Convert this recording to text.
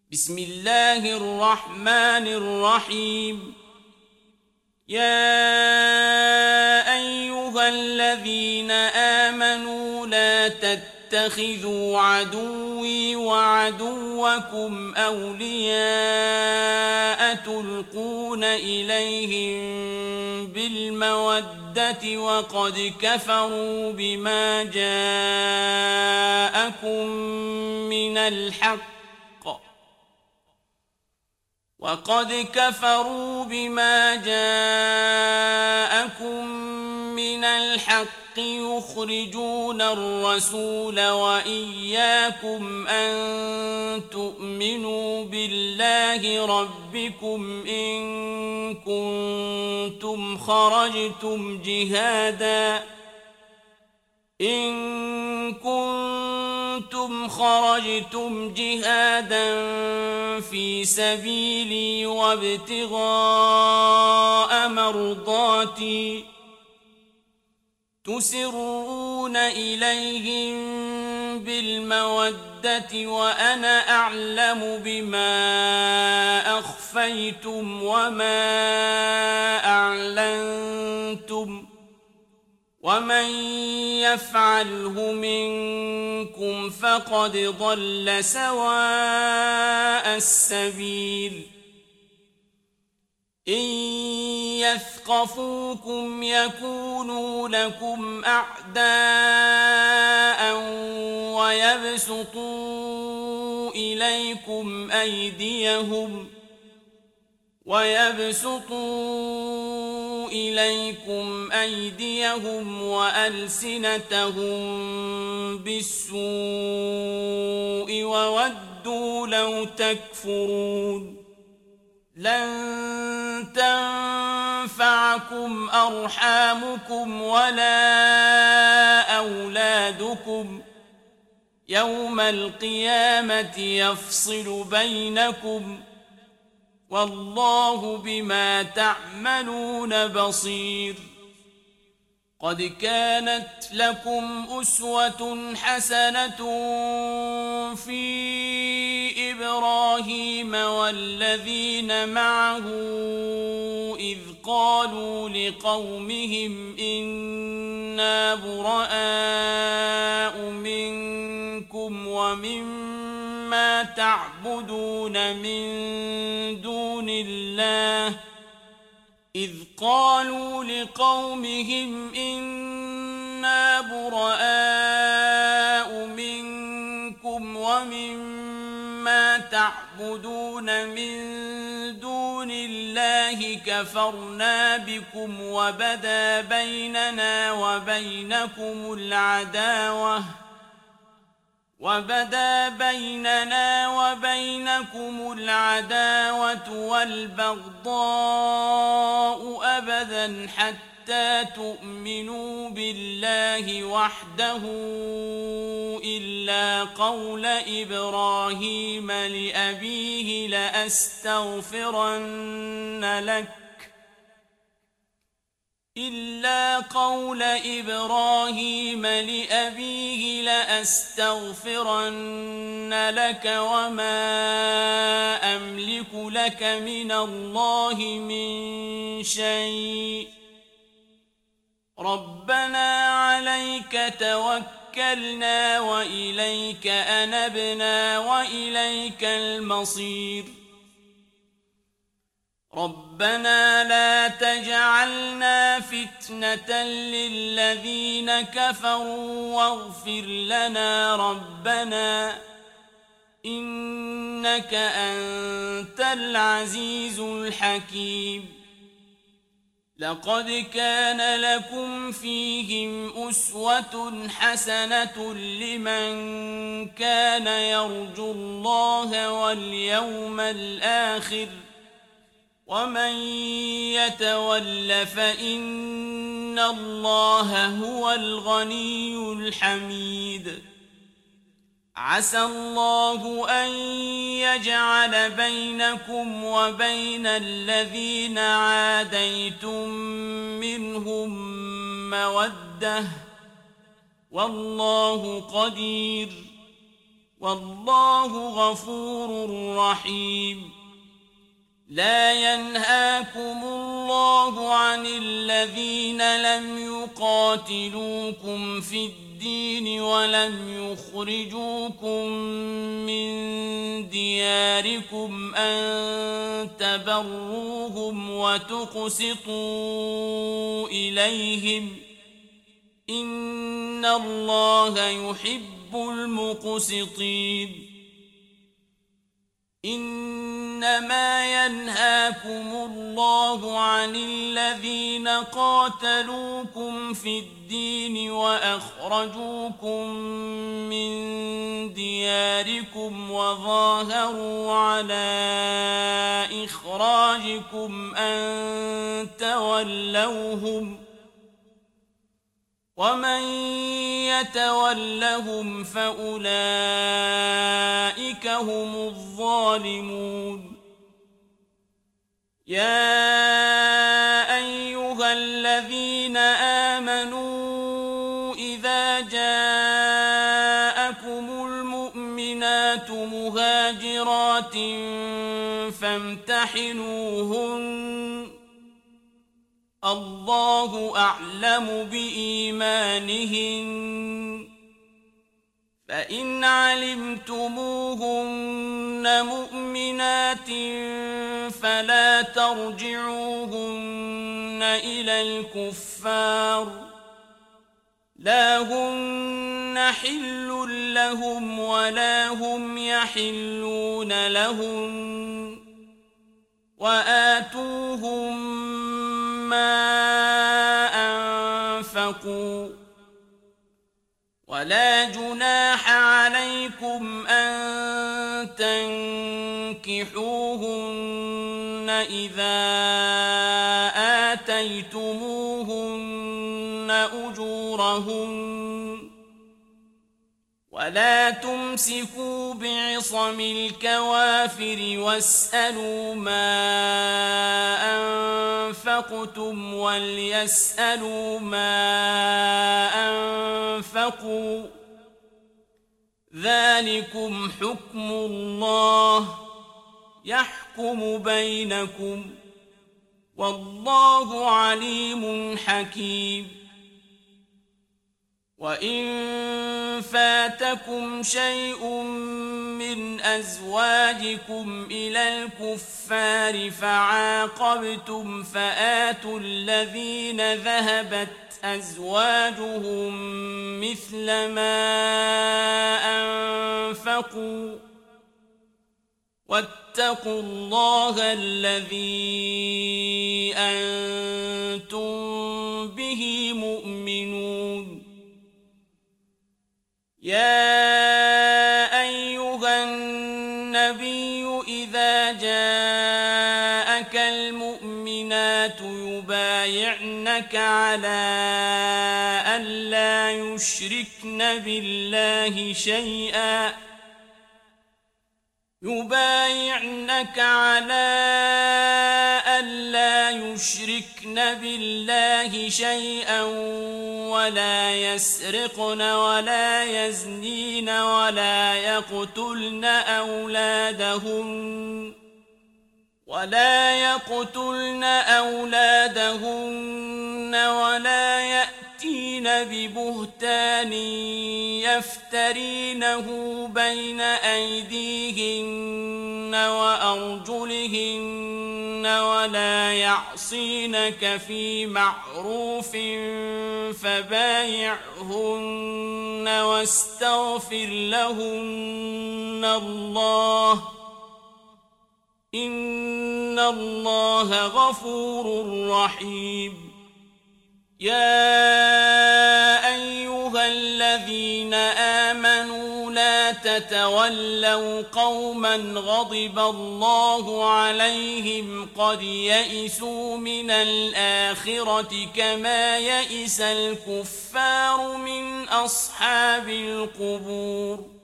بسم الله الرحمن الرحيم. يا أيها الذين آمنوا لا تتخذوا عدوي وعدوكم أولياء تلقون إليهم بالمودة وقد كفروا بما جاءكم من الحق يخرجون الرسول وإياكم أن تؤمنوا بالله ربكم إن كنتم خرجتم جهادا في سبيلي وابتغاء مرضاتي تسرون إليهم بالمودة وأنا أعلم بما أخفيتم وما أعلنتم ومن يفعله منكم فقد ضل سواء السبيل. إن يثقفوكم يكونوا لكم أعداء ويبسطوا إليكم أيديهم وألسنتهم بالسوء وودوا لو تكفرون. لن تنفعكم أرحامكم ولا أولادكم يوم القيامة يفصل بينكم والله بما تعملون بصير. قد كانت لكم أسوة حسنة في إبراهيم والذين معه إذ قالوا لقومهم إنا براء منكم ومما تعبدون من دون الله كفرنا بكم وبدا بيننا وبينكم العداوة والبغضاء أبدا حتى تؤمنوا بالله وحده إلا قول إبراهيم لأبيه لأستغفرن لك وما أملك لك من الله من شيء ربنا عليك توكلنا وإليك أنبنا وإليك المصير. ربنا لا تجعلنا فتنة للذين كفروا واغفر لنا ربنا إنك أنت العزيز الحكيم. لقد كان لكم فيهم أسوة حسنة لمن كان يرجو الله واليوم الآخر ومن يتول فإن الله هو الغني الحميد. عسى الله أن يجعل بينكم وبين الذين عاديتم منهم مودة والله قدير والله غفور رحيم لا ينهاكم الله عن الذين لم يقاتلوكم في الدين ولم يخرجوكم من دياركم أن تبروهم وتقسطوا إليهم إن الله يحب المقسطين إنما ينهاكم الله عن الذين قاتلوكم في الدين وأخرجوكم من دياركم وظاهروا على إخراجكم أن تولوهم ومن يتولهم فأولئك هم الظالمون يا أيها الذين آمنوا إذا جاءكم المؤمنات مهاجرات فامتحنوهن الله أعلم بإيمانهن فإن علمتموهن مؤمنات فلا ترجعوهن إلى الكفار لا هن حل لهم ولا هم يحلون لهم وآتوهم ما أنفقوا ولا جناح عليكم أن تنكحوهن إذا آتيتموهن أجورهن ولا تمسكوا بعصم الكوافر واسألوا ما أنفقتم وليسألوا ما أنفقوا ذلكم حكم الله يحكم بينكم والله عليم حكيم وإن فاتكم شيء من أزواجكم إلى الكفار فعاقبتم فآتوا الذين ذهبت أزواجهم مثل ما أنفقوا واتقوا الله الذي أنتم به مؤمنون يا أيها النبي إذا جاءك المؤمنات يبايعنك على أن لا يشركن بالله شيئا ولا يسرقن ولا يزنين ولا يقتلن أولادهن ولا يأتين ببهتان يفترينه بين أيديهن وأرجلهن ولا يعصينك في معروف فبايعهن واستغفر لهن الله إن الله غفور رحيم يا أيها الذين آمنوا لا تتولوا قوما غضب الله عليهم قد يئسوا من الآخرة كما يئس الكفار من أصحاب القبور